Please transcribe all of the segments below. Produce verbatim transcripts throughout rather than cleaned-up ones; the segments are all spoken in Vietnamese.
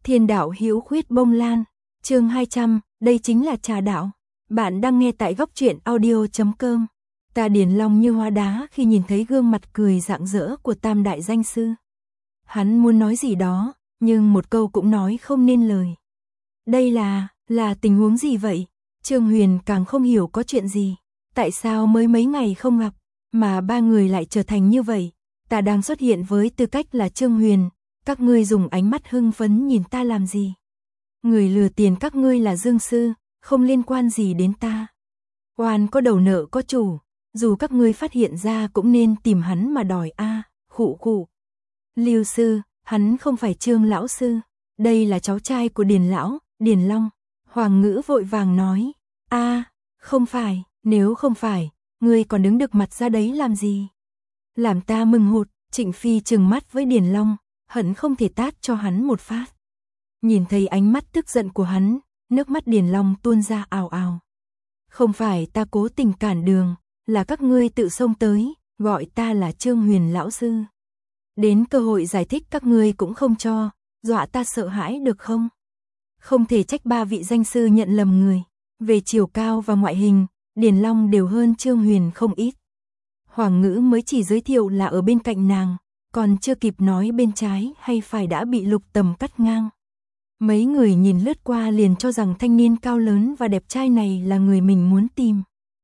Thiên đạo hữu khuyết bông lan, chương hai trăm, đây chính là trà đạo. Bạn đang nghe tại góc truyện audio chấm com. Ta điền lòng như hóa đá khi nhìn thấy gương mặt cười rạng rỡ của tam đại danh sư. Hắn muốn nói gì đó, nhưng một câu cũng nói không nên lời. Đây là, là tình huống gì vậy? Trương Huyền càng không hiểu có chuyện gì. Tại sao mới mấy ngày không gặp, mà ba người lại trở thành như vậy? Ta đang xuất hiện với tư cách là Trương Huyền. Các ngươi dùng ánh mắt hưng phấn nhìn ta làm gì? Người lừa tiền các ngươi là Dương Sư, không liên quan gì đến ta. Oan có đầu nợ có chủ, dù các ngươi phát hiện ra cũng nên tìm hắn mà đòi a. À, khụ khụ. Lưu Sư, hắn không phải Trương lão sư, đây là cháu trai của Điền lão, Điền Long. Hoàng Ngữ vội vàng nói, a, à, không phải, nếu không phải, ngươi còn đứng được mặt ra đấy làm gì? Làm ta mừng hụt. Trịnh Phi trừng mắt với Điền Long, hận không thể tát cho hắn một phát. Nhìn thấy ánh mắt tức giận của hắn, nước mắt Điền Long tuôn ra ào ào. Không phải ta cố tình cản đường, là các ngươi tự xông tới, gọi ta là Trương Huyền lão sư. Đến cơ hội giải thích các ngươi cũng không cho, dọa ta sợ hãi được không? Không thể trách ba vị danh sư nhận lầm người. Về chiều cao và ngoại hình, Điền Long đều hơn Trương Huyền không ít. Hoàng Ngữ mới chỉ giới thiệu là ở bên cạnh nàng, còn chưa kịp nói bên trái hay phải đã bị Lục Tầm cắt ngang. Mấy người nhìn lướt qua liền cho rằng thanh niên cao lớn và đẹp trai này là người mình muốn tìm.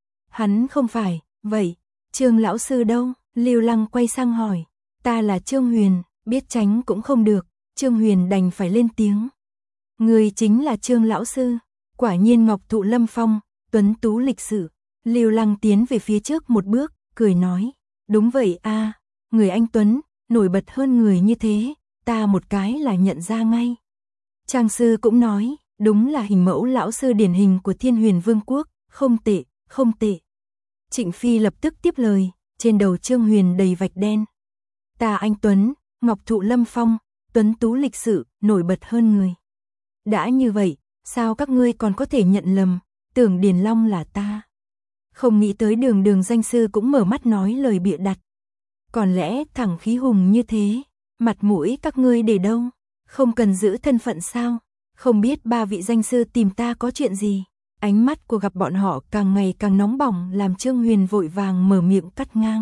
Hắn không phải, vậy, Trương lão sư đâu? Lưu Lăng quay sang hỏi, ta là Trương Huyền, biết tránh cũng không được, Trương Huyền đành phải lên tiếng. Người chính là Trương lão sư, quả nhiên ngọc thụ lâm phong, tuấn tú lịch sự. Lưu Lăng tiến về phía trước một bước, cười nói, đúng vậy a, à, người anh tuấn, nổi bật hơn người như thế, ta một cái là nhận ra ngay. Trang sư cũng nói, đúng là hình mẫu lão sư điển hình của Thiên Huyền Vương quốc, không tệ, không tệ. Trịnh Phi lập tức tiếp lời, trên đầu Trương Huyền đầy vạch đen. Ta anh tuấn, ngọc thụ lâm phong, tuấn tú lịch sự, nổi bật hơn người. Đã như vậy, sao các ngươi còn có thể nhận lầm, tưởng Điền Long là ta? Không nghĩ tới Đường Đường danh sư cũng mở mắt nói lời bịa đặt. Còn lẽ thẳng khí hùng như thế, mặt mũi các ngươi để đâu? Không cần giữ thân phận sao? Không biết ba vị danh sư tìm ta có chuyện gì? Ánh mắt của gặp bọn họ càng ngày càng nóng bỏng làm Trương Huyền vội vàng mở miệng cắt ngang.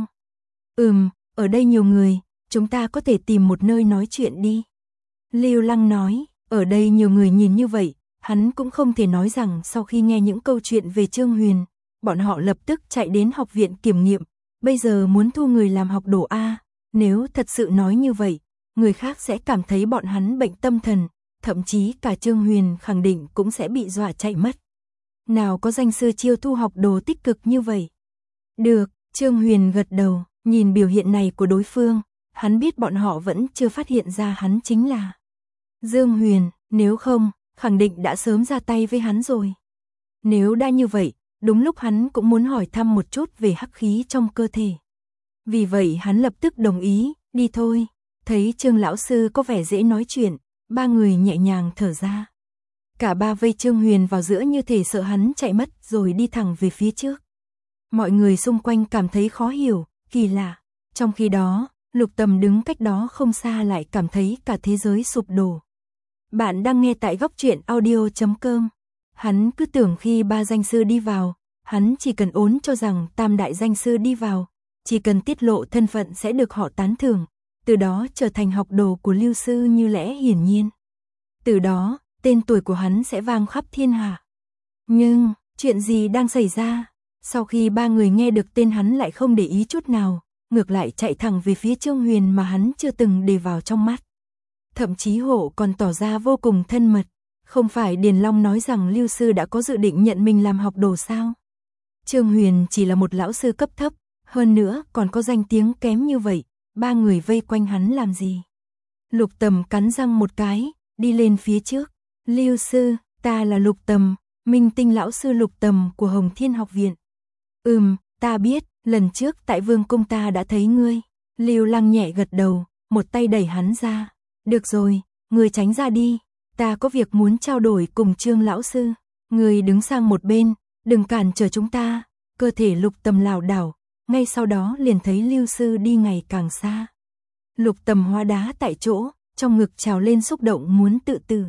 Ừm, ở đây nhiều người, chúng ta có thể tìm một nơi nói chuyện đi. Lưu Lăng nói, ở đây nhiều người nhìn như vậy, hắn cũng không thể nói rằng sau khi nghe những câu chuyện về Trương Huyền, bọn họ lập tức chạy đến học viện kiểm nghiệm, bây giờ muốn thu người làm học đồ A, nếu thật sự nói như vậy, người khác sẽ cảm thấy bọn hắn bệnh tâm thần, thậm chí cả Trương Huyền khẳng định cũng sẽ bị dọa chạy mất. Nào có danh sư chiêu thu học đồ tích cực như vậy? Được, Trương Huyền gật đầu, nhìn biểu hiện này của đối phương, hắn biết bọn họ vẫn chưa phát hiện ra hắn chính là Dương Huyền, nếu không, khẳng định đã sớm ra tay với hắn rồi. Nếu đã như vậy, đúng lúc hắn cũng muốn hỏi thăm một chút về hắc khí trong cơ thể. Vì vậy hắn lập tức đồng ý, đi thôi. Thấy Trương lão sư có vẻ dễ nói chuyện, ba người nhẹ nhàng thở ra. Cả ba vây Trương Huyền vào giữa như thể sợ hắn chạy mất rồi đi thẳng về phía trước. Mọi người xung quanh cảm thấy khó hiểu, kỳ lạ. Trong khi đó, Lục Tầm đứng cách đó không xa lại cảm thấy cả thế giới sụp đổ. Bạn đang nghe tại góc truyện audio chấm com. Hắn cứ tưởng khi ba danh sư đi vào, hắn chỉ cần ốn cho rằng tam đại danh sư đi vào, chỉ cần tiết lộ thân phận sẽ được họ tán thưởng, từ đó trở thành học đồ của Lưu sư như lẽ hiển nhiên. Từ đó, tên tuổi của hắn sẽ vang khắp thiên hạ. Nhưng, chuyện gì đang xảy ra? Sau khi ba người nghe được tên hắn lại không để ý chút nào, ngược lại chạy thẳng về phía Trương Huyền mà hắn chưa từng để vào trong mắt. Thậm chí hộ còn tỏ ra vô cùng thân mật. Không phải Điền Long nói rằng Lưu sư đã có dự định nhận mình làm học đồ sao? Trương Huyền chỉ là một lão sư cấp thấp, hơn nữa còn có danh tiếng kém như vậy, ba người vây quanh hắn làm gì? Lục Tầm cắn răng một cái, đi lên phía trước. Lưu sư, ta là Lục Tầm, minh tinh lão sư Lục Tầm của Hồng Thiên học viện. Ừm, ta biết, lần trước tại Vương cung ta đã thấy ngươi. Lưu Lăng nhẹ gật đầu, một tay đẩy hắn ra. Được rồi, ngươi tránh ra đi. Ta có việc muốn trao đổi cùng Trương lão sư, người đứng sang một bên, đừng cản trở chúng ta. Cơ thể Lục Tầm lảo đảo, ngay sau đó liền thấy Lưu sư đi ngày càng xa. Lục Tầm hóa đá tại chỗ, trong ngực trào lên xúc động muốn tự tử.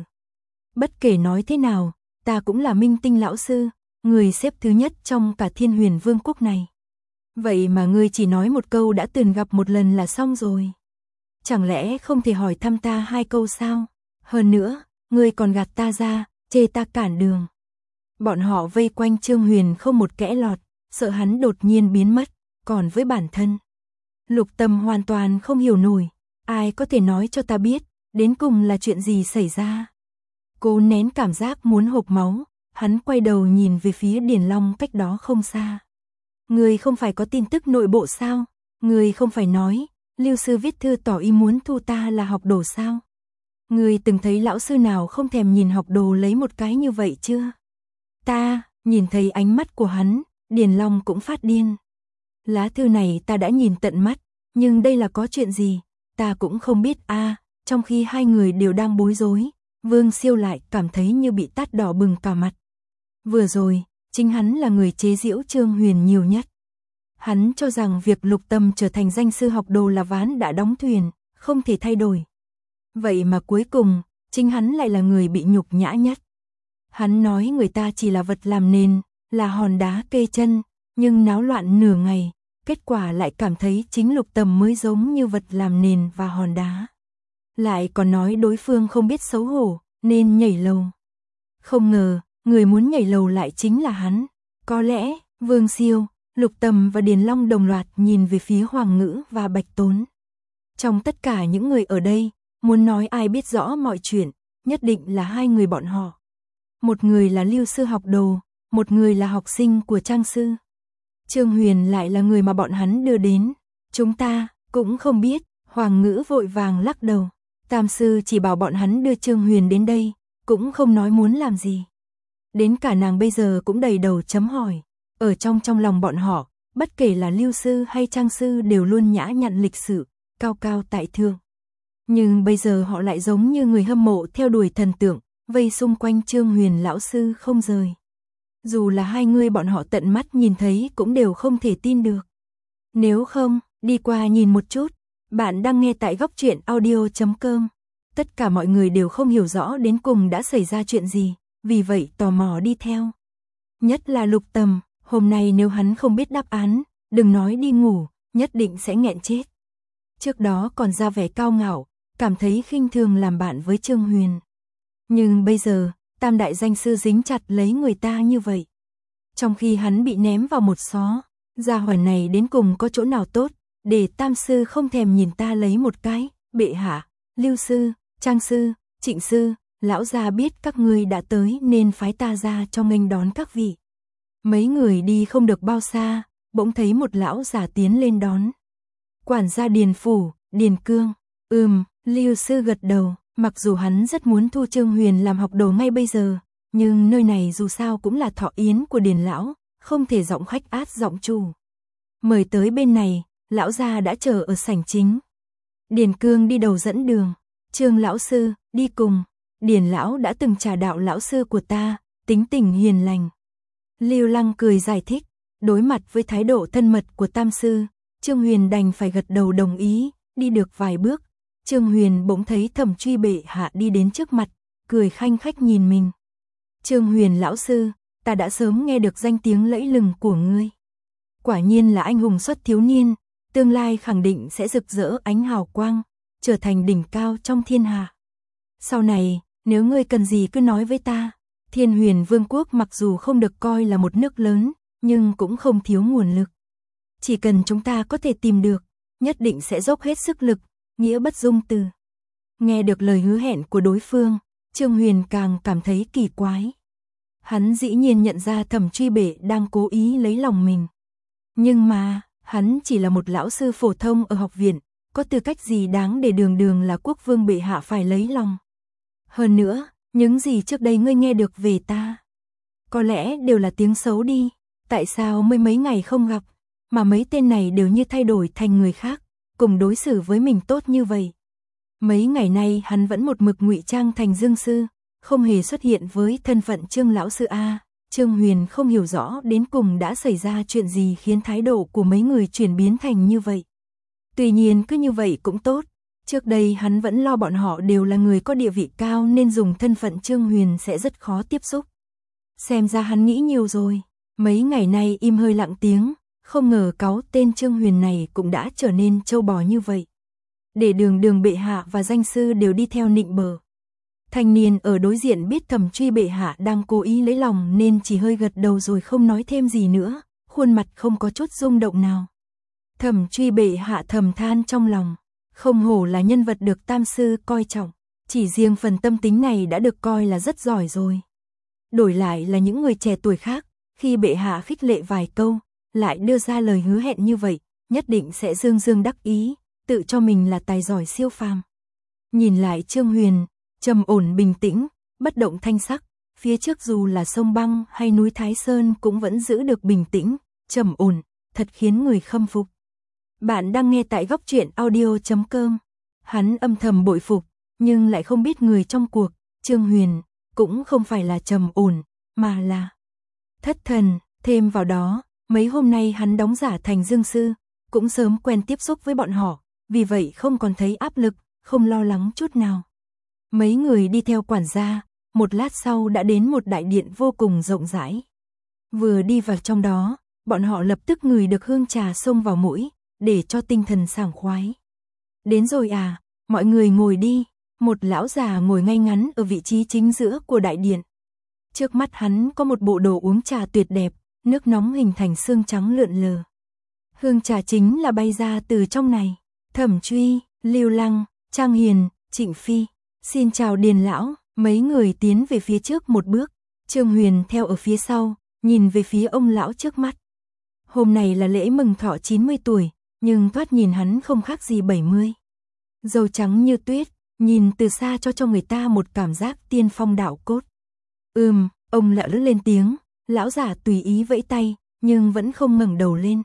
Bất kể nói thế nào, ta cũng là minh tinh lão sư, người xếp thứ nhất trong cả Thiên Huyền Vương quốc này. Vậy mà ngươi chỉ nói một câu đã từng gặp một lần là xong rồi. Chẳng lẽ không thể hỏi thăm ta hai câu sao? Hơn nữa, ngươi còn gạt ta ra, chê ta cản đường. Bọn họ vây quanh Trương Huyền không một kẽ lọt, sợ hắn đột nhiên biến mất, còn với bản thân. Lục Tâm hoàn toàn không hiểu nổi, ai có thể nói cho ta biết, đến cùng là chuyện gì xảy ra. Cố nén cảm giác muốn hộc máu, hắn quay đầu nhìn về phía Điền Long cách đó không xa. Người không phải có tin tức nội bộ sao? Người không phải nói, Lưu sư viết thư tỏ ý muốn thu ta là học đồ sao? Người từng thấy lão sư nào không thèm nhìn học đồ lấy một cái như vậy chưa? Ta, nhìn thấy ánh mắt của hắn, Điền Long cũng phát điên. Lá thư này ta đã nhìn tận mắt, nhưng đây là có chuyện gì? Ta cũng không biết a. À, trong khi hai người đều đang bối rối, Vương Siêu lại cảm thấy như bị tát đỏ bừng cả mặt. Vừa rồi, chính hắn là người chế giễu Trương Huyền nhiều nhất. Hắn cho rằng việc Lục Tâm trở thành danh sư học đồ là ván đã đóng thuyền, không thể thay đổi. Vậy mà cuối cùng, chính hắn lại là người bị nhục nhã nhất. Hắn nói người ta chỉ là vật làm nền, là hòn đá kê chân, nhưng náo loạn nửa ngày, kết quả lại cảm thấy chính Lục Tâm mới giống như vật làm nền và hòn đá. Lại còn nói đối phương không biết xấu hổ, nên nhảy lầu. Không ngờ, người muốn nhảy lầu lại chính là hắn. Có lẽ, Vương Siêu, Lục Tâm và Điền Long đồng loạt nhìn về phía Hoàng Ngữ và Bạch Tốn. Trong tất cả những người ở đây, muốn nói ai biết rõ mọi chuyện, nhất định là hai người bọn họ. Một người là Lưu sư học đồ, một người là học sinh của Trang sư. Trương Huyền lại là người mà bọn hắn đưa đến. Chúng ta cũng không biết, Hoàng Ngữ vội vàng lắc đầu. Tam sư chỉ bảo bọn hắn đưa Trương Huyền đến đây, cũng không nói muốn làm gì. Đến cả nàng bây giờ cũng đầy đầu chấm hỏi. Ở trong trong lòng bọn họ, bất kể là Lưu sư hay Trang sư đều luôn nhã nhặn lịch sự, cao cao tại thượng. Nhưng bây giờ họ lại giống như người hâm mộ theo đuổi thần tượng, vây xung quanh Trương Huyền lão sư không rời. Dù là hai người bọn họ tận mắt nhìn thấy cũng đều không thể tin được. Nếu không, đi qua nhìn một chút. Bạn đang nghe tại góc truyện audio chấm com. Tất cả mọi người đều không hiểu rõ đến cùng đã xảy ra chuyện gì, vì vậy tò mò đi theo. Nhất là Lục Tâm, hôm nay nếu hắn không biết đáp án, đừng nói đi ngủ, nhất định sẽ nghẹn chết. Trước đó còn ra vẻ cao ngạo, cảm thấy khinh thường làm bạn với Trương Huyền. Nhưng bây giờ, tam đại danh sư dính chặt lấy người ta như vậy. Trong khi hắn bị ném vào một xó, gia hỏa này đến cùng có chỗ nào tốt, để tam sư không thèm nhìn ta lấy một cái. Bệ hạ, Lưu sư, Trang sư, Trịnh sư, lão gia biết các ngươi đã tới nên phái ta ra cho nghênh đón các vị. Mấy người đi không được bao xa, bỗng thấy một lão già tiến lên đón. Quản gia Điền phủ, Điền Cương. Ừm, Lưu sư gật đầu, mặc dù hắn rất muốn thu Trương Huyền làm học đồ ngay bây giờ, nhưng nơi này dù sao cũng là thọ yến của Điền lão, không thể giọng khách át giọng chủ. Mời tới bên này, lão gia đã chờ ở sảnh chính. Điền Cương đi đầu dẫn đường. Trương lão sư, đi cùng. Điền lão đã từng trà đạo lão sư của ta, tính tình hiền lành. Lưu Lăng cười giải thích, đối mặt với thái độ thân mật của tam sư, Trương Huyền đành phải gật đầu đồng ý. Đi được vài bước, Trương Huyền bỗng thấy Thẩm Truy bệ hạ đi đến trước mặt, cười khanh khách nhìn mình. Trương Huyền lão sư, ta đã sớm nghe được danh tiếng lẫy lừng của ngươi. Quả nhiên là anh hùng xuất thiếu niên, tương lai khẳng định sẽ rực rỡ ánh hào quang, trở thành đỉnh cao trong thiên hạ. Sau này, nếu ngươi cần gì cứ nói với ta. Thiên Huyền Vương quốc mặc dù không được coi là một nước lớn, nhưng cũng không thiếu nguồn lực. Chỉ cần chúng ta có thể tìm được, nhất định sẽ dốc hết sức lực, nghĩa bất dung từ. Nghe được lời hứa hẹn của đối phương, Trương Huyền càng cảm thấy kỳ quái. Hắn dĩ nhiên nhận ra Thẩm Truy bệ đang cố ý lấy lòng mình. Nhưng mà, hắn chỉ là một lão sư phổ thông ở học viện, có tư cách gì đáng để đường đường là quốc vương bệ hạ phải lấy lòng. Hơn nữa, những gì trước đây ngươi nghe được về ta, có lẽ đều là tiếng xấu đi. Tại sao mới mấy ngày không gặp, mà mấy tên này đều như thay đổi thành người khác, cùng đối xử với mình tốt như vậy. Mấy ngày nay hắn vẫn một mực ngụy trang thành Dương sư, không hề xuất hiện với thân phận Trương lão sư a. Trương Huyền không hiểu rõ đến cùng đã xảy ra chuyện gì khiến thái độ của mấy người chuyển biến thành như vậy. Tuy nhiên cứ như vậy cũng tốt, Trước đây hắn vẫn lo bọn họ đều là người có địa vị cao nên dùng thân phận Trương Huyền sẽ rất khó tiếp xúc. Xem ra hắn nghĩ nhiều rồi, mấy ngày nay im hơi lặng tiếng, không ngờ cáu tên Trương Huyền này cũng đã trở nên trâu bò như vậy. Để đường đường bệ hạ và danh sư đều đi theo nịnh bợ. Thanh niên ở đối diện biết Thẩm Truy bệ hạ đang cố ý lấy lòng nên chỉ hơi gật đầu rồi không nói thêm gì nữa, khuôn mặt không có chút rung động nào. Thẩm Truy bệ hạ thầm than trong lòng, không hổ là nhân vật được tam sư coi trọng, chỉ riêng phần tâm tính này đã được coi là rất giỏi rồi. Đổi lại là những người trẻ tuổi khác, khi bệ hạ khích lệ vài câu, lại đưa ra lời hứa hẹn như vậy, nhất định sẽ dương dương đắc ý, tự cho mình là tài giỏi siêu phàm. Nhìn lại Trương Huyền, trầm ổn bình tĩnh, bất động thanh sắc, phía trước dù là sông băng hay núi Thái Sơn cũng vẫn giữ được bình tĩnh, trầm ổn, thật khiến người khâm phục. Bạn đang nghe tại góc truyện audio chấm com. Hắn âm thầm bội phục, nhưng lại không biết người trong cuộc, Trương Huyền, cũng không phải là trầm ổn, mà là thất thần. Thêm vào đó, mấy hôm nay hắn đóng giả thành dương sư, cũng sớm quen tiếp xúc với bọn họ, vì vậy không còn thấy áp lực, không lo lắng chút nào. Mấy người đi theo quản gia, một lát sau đã đến một đại điện vô cùng rộng rãi. Vừa đi vào trong đó, bọn họ lập tức ngửi được hương trà xông vào mũi, để cho tinh thần sảng khoái. Đến rồi à, mọi người ngồi đi. Một lão già ngồi ngay ngắn ở vị trí chính giữa của đại điện. Trước mắt hắn có một bộ đồ uống trà tuyệt đẹp, nước nóng hình thành sương trắng lượn lờ. Hương trà chính là bay ra từ trong này. Thẩm Truy, Lưu Lăng, Trang Hiền, Trịnh Phi, xin chào Điền lão. Mấy người tiến về phía trước một bước, Trương Huyền theo ở phía sau, nhìn về phía ông lão trước mắt. Hôm nay là lễ mừng thọ chín mươi tuổi, nhưng thoạt nhìn hắn không khác gì bảy mươi. Râu trắng như tuyết, nhìn từ xa cho cho người ta một cảm giác tiên phong đạo cốt. Ừm, ông lão lớn lên tiếng, lão giả tùy ý vẫy tay, nhưng vẫn không ngẩng đầu lên.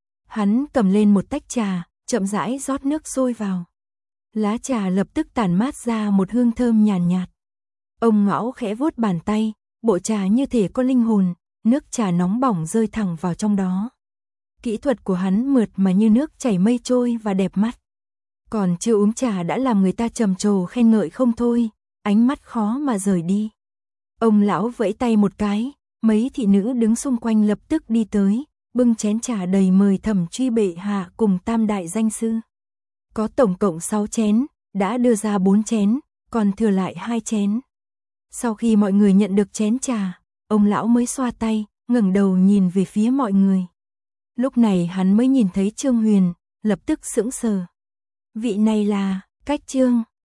Hắn cầm lên một tách trà, chậm rãi rót nước sôi vào. Lá trà lập tức tản mát ra một hương thơm nhàn nhạt, nhạt. Ông ngõ khẽ vuốt bàn tay, bộ trà như thể có linh hồn, nước trà nóng bỏng rơi thẳng vào trong đó. Kỹ thuật của hắn mượt mà như nước chảy mây trôi và đẹp mắt. Còn chưa uống trà đã làm người ta trầm trồ khen ngợi không thôi, ánh mắt khó mà rời đi. Ông lão vẫy tay một cái, mấy thị nữ đứng xung quanh lập tức đi tới, bưng chén trà đầy mời Thẩm Truy bệ hạ cùng tam đại danh sư. Có tổng cộng sáu chén, đã đưa ra bốn chén, còn thừa lại hai chén. Sau khi mọi người nhận được chén trà, ông lão mới xoa tay, ngẩng đầu nhìn về phía mọi người. Lúc này hắn mới nhìn thấy Trương Huyền, lập tức sững sờ. Vị này là Cách Trương.